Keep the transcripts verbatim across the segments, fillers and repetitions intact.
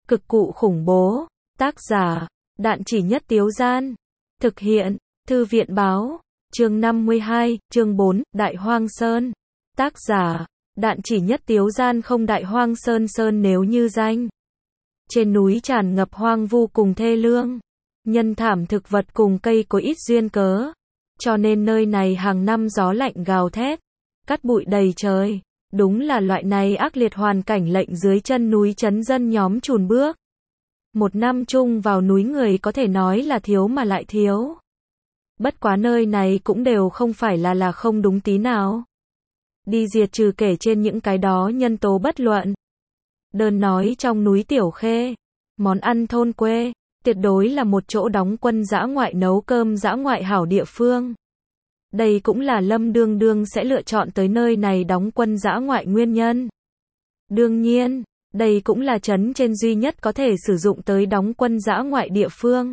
Cực cụ khủng bố. Tác giả, Đạn Chỉ Nhất Tiếu Gian. Thực hiện, Thư viện Báo. Chương năm mươi hai, chương bốn, Đại Hoang Sơn. Tác giả, Đạn Chỉ Nhất Tiếu Gian. Không, Đại Hoang Sơn Sơn nếu như danh. Trên núi tràn ngập hoang vu cùng thê lương. Nhân thảm thực vật cùng cây có ít duyên cớ. Cho nên nơi này hàng năm gió lạnh gào thét. Cát bụi đầy trời. Đúng là loại này ác liệt hoàn cảnh lệnh dưới chân núi chấn dân nhóm chùn bước. Một năm chung vào núi người có thể nói là thiếu mà lại thiếu. Bất quá nơi này cũng đều không phải là là không đúng tí nào. Đi diệt trừ kể trên những cái đó nhân tố bất luận. Đơn nói trong núi Tiểu Khê, món ăn thôn quê, tuyệt đối là một chỗ đóng quân dã ngoại nấu cơm dã ngoại hảo địa phương. Đây cũng là Lâm Đương Đương sẽ lựa chọn tới nơi này đóng quân dã ngoại nguyên nhân. Đương nhiên, đây cũng là trấn trên duy nhất có thể sử dụng tới đóng quân dã ngoại địa phương.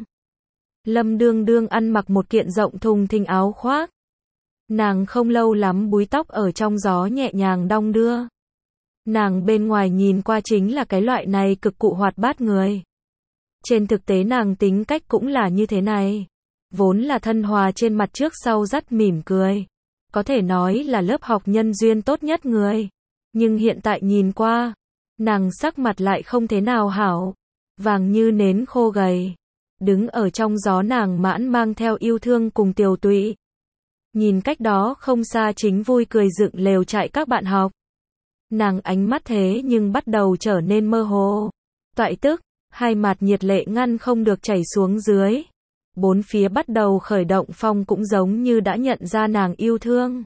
Lâm Đương Đương ăn mặc một kiện rộng thùng thình áo khoác. Nàng không lâu lắm búi tóc ở trong gió nhẹ nhàng đong đưa. Nàng bên ngoài nhìn qua chính là cái loại này cực cụ hoạt bát người. Trên thực tế nàng tính cách cũng là như thế này. Vốn là thân hòa trên mặt trước sau dắt mỉm cười. Có thể nói là lớp học nhân duyên tốt nhất người. Nhưng hiện tại nhìn qua, nàng sắc mặt lại không thế nào hảo. Vàng như nến khô gầy. Đứng ở trong gió nàng mãn mang theo yêu thương cùng tiều tụy. Nhìn cách đó không xa chính vui cười dựng lều trại các bạn học. Nàng ánh mắt thế nhưng bắt đầu trở nên mơ hồ. Toại tức, hai mặt nhiệt lệ ngăn không được chảy xuống dưới. Bốn phía bắt đầu khởi động phong cũng giống như đã nhận ra nàng yêu thương.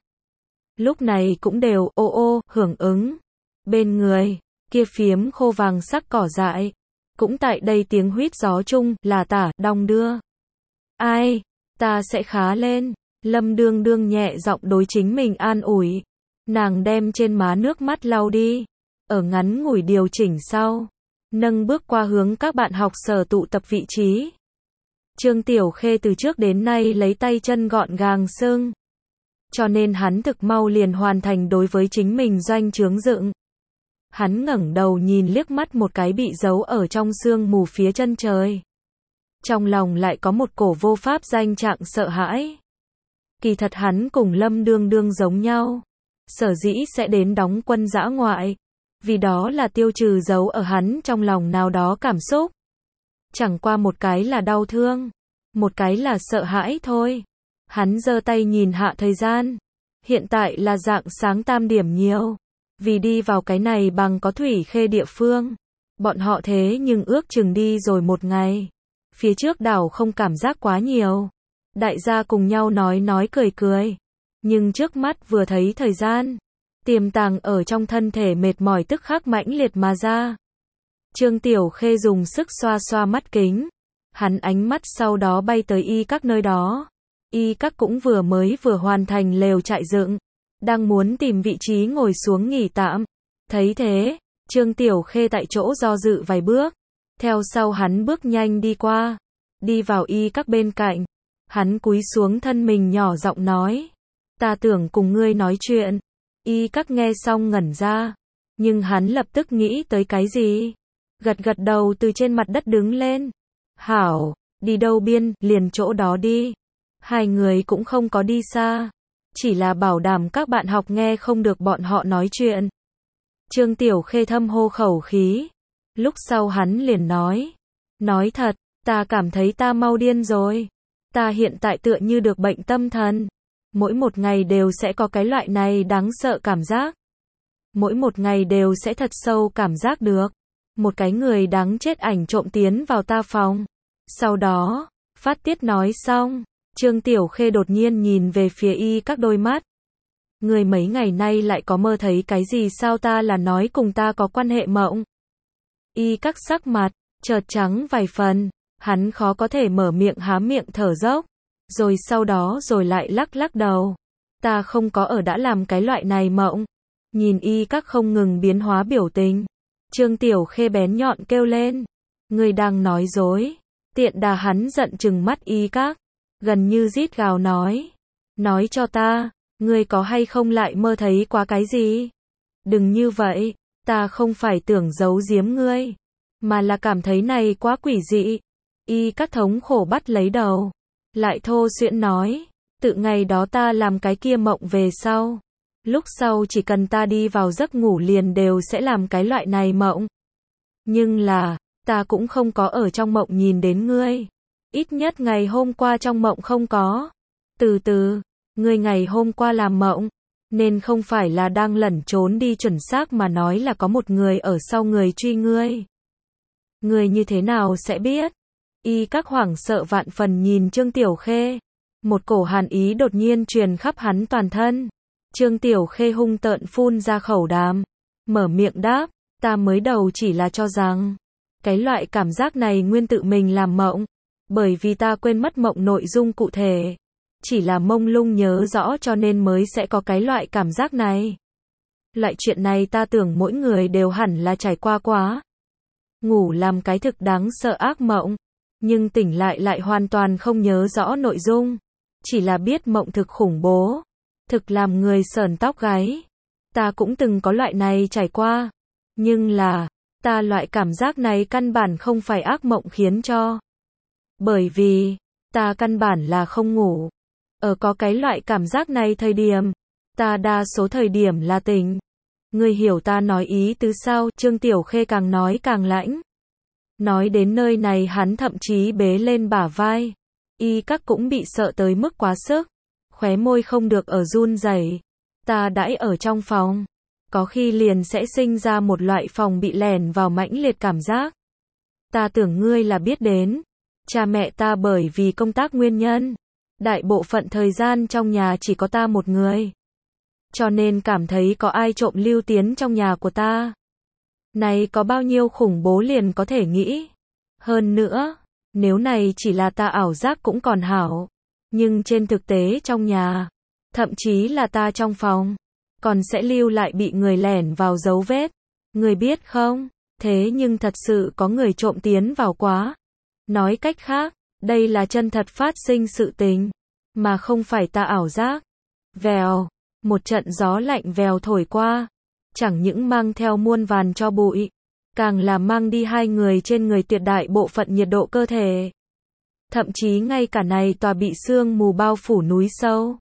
Lúc này cũng đều ô ô, hưởng ứng. Bên người, kia phiếm khô vàng sắc cỏ dại. Cũng tại đây tiếng huýt gió chung, là tả, đong đưa. Ai, ta sẽ khá lên. Lâm Đương Đương nhẹ giọng đối chính mình an ủi. Nàng đem trên má nước mắt lau đi. Ở ngắn ngủi điều chỉnh sau. Nâng bước qua hướng các bạn học sở tụ tập vị trí. Trương Tiểu Khê từ trước đến nay lấy tay chân gọn gàng xưng. Cho nên hắn thực mau liền hoàn thành đối với chính mình doanh trướng dựng. Hắn ngẩng đầu nhìn liếc mắt một cái bị giấu ở trong sương mù phía chân trời. Trong lòng lại có một cổ vô pháp danh trạng sợ hãi. Kỳ thật hắn cùng Lâm Đương Đương giống nhau. Sở dĩ sẽ đến đóng quân dã ngoại. Vì đó là tiêu trừ giấu ở hắn trong lòng nào đó cảm xúc. Chẳng qua một cái là đau thương. Một cái là sợ hãi thôi. Hắn giơ tay nhìn hạ thời gian. Hiện tại là rạng sáng tam điểm nhiều. Vì đi vào cái này bằng có thủy khê địa phương. Bọn họ thế nhưng ước chừng đi rồi một ngày. Phía trước đảo không cảm giác quá nhiều. Đại gia cùng nhau nói nói cười cười. Nhưng trước mắt vừa thấy thời gian. Tiềm tàng ở trong thân thể mệt mỏi tức khắc mãnh liệt mà ra. Trương Tiểu Khê dùng sức xoa xoa mắt kính. Hắn ánh mắt sau đó bay tới y các nơi đó. Y các cũng vừa mới vừa hoàn thành lều trại dựng. Đang muốn tìm vị trí ngồi xuống nghỉ tạm. Thấy thế, Trương Tiểu Khê tại chỗ do dự vài bước. Theo sau hắn bước nhanh đi qua. Đi vào y các bên cạnh. Hắn cúi xuống thân mình nhỏ giọng nói. Ta tưởng cùng ngươi nói chuyện. Y các nghe xong ngẩn ra. Nhưng hắn lập tức nghĩ tới cái gì? Gật gật đầu từ trên mặt đất đứng lên. Hảo, đi đâu biên, liền chỗ đó đi. Hai người cũng không có đi xa. Chỉ là bảo đảm các bạn học nghe không được bọn họ nói chuyện. Trương Tiểu Khê thâm hô khẩu khí. Lúc sau hắn liền nói. Nói thật, ta cảm thấy ta mau điên rồi. Ta hiện tại tựa như được bệnh tâm thần. Mỗi một ngày đều sẽ có cái loại này đáng sợ cảm giác. Mỗi một ngày đều sẽ thật sâu cảm giác được. Một cái người đáng chết ảnh trộm tiến vào ta phòng. Sau đó, phát tiết nói xong. Trương Tiểu Khê đột nhiên nhìn về phía y các đôi mắt. Người mấy ngày nay lại có mơ thấy cái gì sao ta là nói cùng ta có quan hệ mộng. Y các sắc mặt, chợt trắng vài phần. Hắn khó có thể mở miệng há miệng thở dốc. Rồi sau đó rồi lại lắc lắc đầu. Ta không có ở đã làm cái loại này mộng. Nhìn y các không ngừng biến hóa biểu tình. Trương Tiểu Khê bén nhọn kêu lên. Người đang nói dối. Tiện đà hắn giận chừng mắt y các. Gần như rít gào nói. Nói cho ta, ngươi có hay không lại mơ thấy quá cái gì? Đừng như vậy, ta không phải tưởng giấu giếm ngươi. mà là cảm thấy này quá quỷ dị. Y các thống khổ bắt lấy đầu, lại thô xuyễn nói, tự ngày đó ta làm cái kia mộng về sau. Lúc sau chỉ cần ta đi vào giấc ngủ liền đều sẽ làm cái loại này mộng. Nhưng là, ta cũng không có ở trong mộng nhìn đến ngươi. Ít nhất ngày hôm qua trong mộng không có. Từ từ, ngươi ngày hôm qua làm mộng, nên không phải là đang lẩn trốn đi, chuẩn xác mà nói là có một người ở sau người truy ngươi. Ngươi như thế nào sẽ biết? Y các hoảng sợ vạn phần nhìn Trương Tiểu Khê. Một cổ hàn ý đột nhiên truyền khắp hắn toàn thân. Trương Tiểu Khê hung tợn phun ra khẩu đàm, mở miệng đáp, ta mới đầu chỉ là cho rằng, cái loại cảm giác này nguyên tự mình làm mộng, bởi vì ta quên mất mộng nội dung cụ thể, chỉ là mông lung nhớ rõ cho nên mới sẽ có cái loại cảm giác này. Loại chuyện này ta tưởng mỗi người đều hẳn là trải qua quá. Ngủ làm cái thực đáng sợ ác mộng, nhưng tỉnh lại lại hoàn toàn không nhớ rõ nội dung, chỉ là biết mộng thực khủng bố, thực làm người sởn tóc gáy. Ta cũng từng có loại này trải qua, nhưng là, ta loại cảm giác này căn bản không phải ác mộng khiến cho. Bởi vì, ta căn bản là không ngủ. Ở có cái loại cảm giác này thời điểm, ta đa số thời điểm là tỉnh. Ngươi hiểu ta nói ý tứ sao? Trương Tiểu Khê càng nói càng lãnh. Nói đến nơi này hắn thậm chí bế lên bả vai. Y các cũng bị sợ tới mức quá sức. Khóe môi không được ở run rẩy. Ta đãi ở trong phòng. Có khi liền sẽ sinh ra một loại phòng bị lẻn vào mãnh liệt cảm giác. Ta tưởng ngươi là biết đến. Cha mẹ ta bởi vì công tác nguyên nhân, đại bộ phận thời gian trong nhà chỉ có ta một người. Cho nên cảm thấy có ai trộm lưu tiến trong nhà của ta. Này có bao nhiêu khủng bố liền có thể nghĩ. Hơn nữa, nếu này chỉ là ta ảo giác cũng còn hảo. Nhưng trên thực tế trong nhà, thậm chí là ta trong phòng, còn sẽ lưu lại bị người lẻn vào dấu vết. Người biết không? Thế nhưng thật sự có người trộm tiến vào quá. Nói cách khác, đây là chân thật phát sinh sự tình, mà không phải ta ảo giác. Vèo, một trận gió lạnh vèo thổi qua, chẳng những mang theo muôn vàn tro bụi, càng là mang đi hai người trên người tuyệt đại bộ phận nhiệt độ cơ thể. Thậm chí ngay cả này tòa bị sương mù bao phủ núi sâu,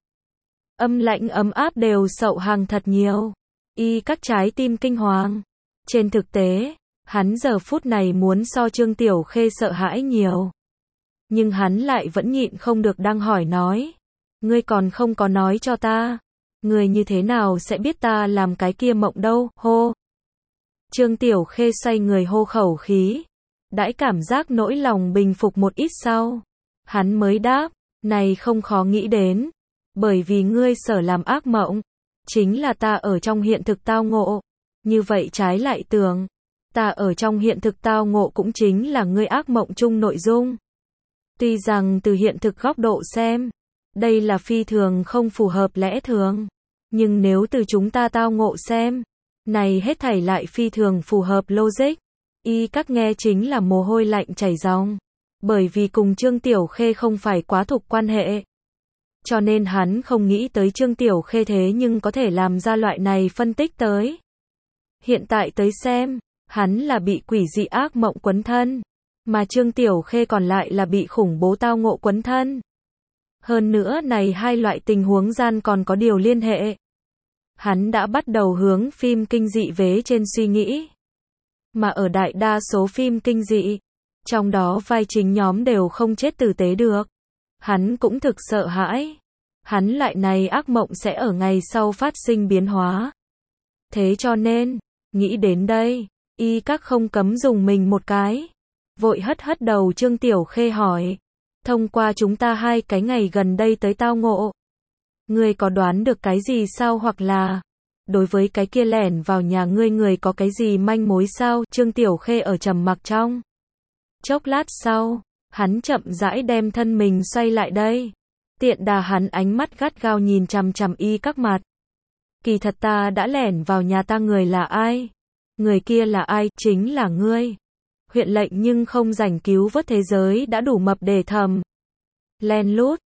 âm lạnh ấm áp đều sậu hàng thật nhiều. Y các trái tim kinh hoàng. Trên thực tế, hắn giờ phút này muốn so Trương Tiểu Khê sợ hãi nhiều. Nhưng hắn lại vẫn nhịn không được đang hỏi nói. Ngươi còn không có nói cho ta. Ngươi như thế nào sẽ biết ta làm cái kia mộng đâu, hô. Trương Tiểu Khê xoay người hô khẩu khí. Đãi cảm giác nỗi lòng bình phục một ít sau. Hắn mới đáp, này không khó nghĩ đến. Bởi vì ngươi sở làm ác mộng, chính là ta ở trong hiện thực tao ngộ. Như vậy trái lại tưởng, ta ở trong hiện thực tao ngộ cũng chính là ngươi ác mộng chung nội dung. Tuy rằng từ hiện thực góc độ xem, đây là phi thường không phù hợp lẽ thường. Nhưng nếu từ chúng ta tao ngộ xem, này hết thảy lại phi thường phù hợp logic. Y các nghe chính là mồ hôi lạnh chảy ròng. Bởi vì cùng Trương Tiểu Khê không phải quá thuộc quan hệ. Cho nên hắn không nghĩ tới Trương Tiểu Khê thế nhưng có thể làm ra loại này phân tích tới. Hiện tại tới xem, hắn là bị quỷ dị ác mộng quấn thân, mà Trương Tiểu Khê còn lại là bị khủng bố tao ngộ quấn thân. Hơn nữa này hai loại tình huống gian còn có điều liên hệ. Hắn đã bắt đầu hướng phim kinh dị vế trên suy nghĩ. Mà ở đại đa số phim kinh dị, trong đó vai chính nhóm đều không chết tử tế được. Hắn cũng thực sợ hãi. Hắn lại này ác mộng sẽ ở ngày sau phát sinh biến hóa. Thế cho nên, nghĩ đến đây, y các không cấm dùng mình một cái. Vội hất hất đầu Trương Tiểu Khê hỏi. Thông qua chúng ta hai cái ngày gần đây tới tao ngộ. Ngươi có đoán được cái gì sao, hoặc là đối với cái kia lẻn vào nhà ngươi người có cái gì manh mối sao? Trương Tiểu Khê ở trầm mặc trong. Chốc lát sau, hắn chậm rãi đem thân mình xoay lại đây. Tiện đà hắn ánh mắt gắt gao nhìn chằm chằm y các mặt. Kỳ thật ta đã lẻn vào nhà ta, người là ai? Người kia là ai? Chính là ngươi. Huyện lệnh nhưng không rảnh cứu vớt thế giới đã đủ mập để thầm. Len lút,